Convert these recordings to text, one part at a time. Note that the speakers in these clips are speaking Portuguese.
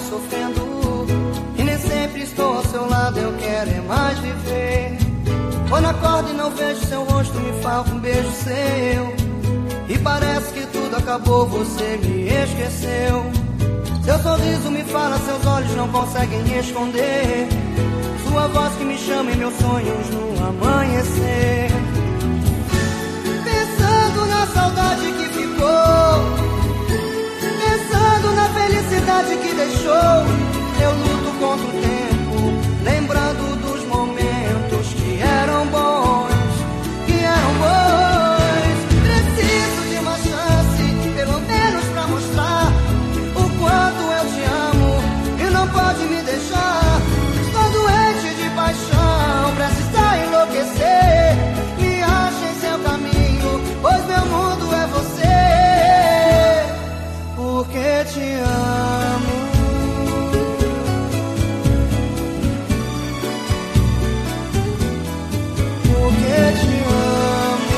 sofrendo, e nem sempre estou ao seu lado, eu quero é mais viver. Quando acordo e não vejo seu rosto, me falta um beijo seu, e parece que tudo acabou, você me esqueceu. Seu sorriso me fala, seus olhos não conseguem esconder, sua voz que me chama em meus sonhos no amanhecer. Pensando na saudade que ficou, pensando na felicidade que deixou, eu luto contra o tempo, lembrando dos momentos que eram bons, que eram bons. Preciso de uma chance, pelo menos pra mostrar o quanto eu te amo, e não pode me deixar. Estou doente de paixão, prestes a enlouquecer. Me acha em seu caminho, pois meu mundo é você, porque te amo. Porque te amo.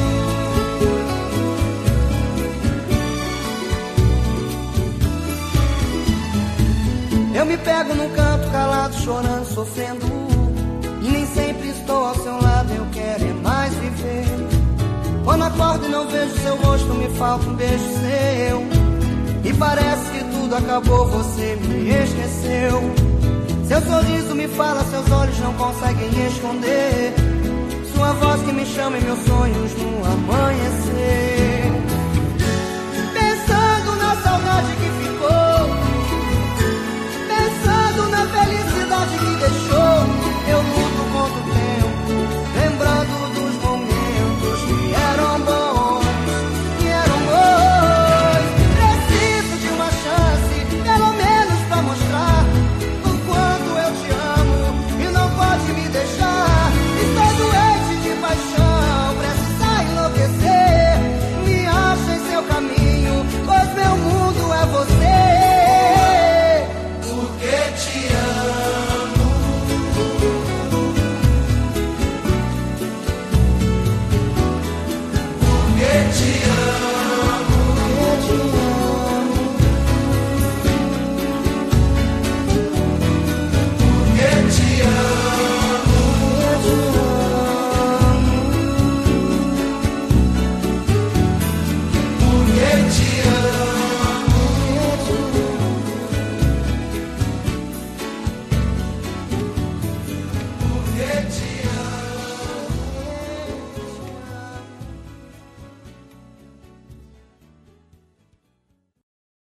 Eu me pego num canto calado, chorando, sofrendo, e nem sempre estou ao seu lado, eu quero é mais viver. Quando acordo e não vejo seu rosto, me falta um beijo seu, e parece que tudo acabou, você me esqueceu. Seu sorriso me fala, seus olhos não conseguem esconder, sua voz que me chama em meus sonhos no amanhecer. Pensando na saudade que ficou, pensando na felicidade que deixou, eu luto contra o tempo, lembrando dos momentos que eram bons, que eram bons. Preciso de uma chance, pelo menos pra mostrar o quanto eu te amo, e não pode me deixar. Estou doente de paixão, prestes a enlouquecer. Me acha em seu caminho, pois meu mundo é você, porque te amo. Porque te amo.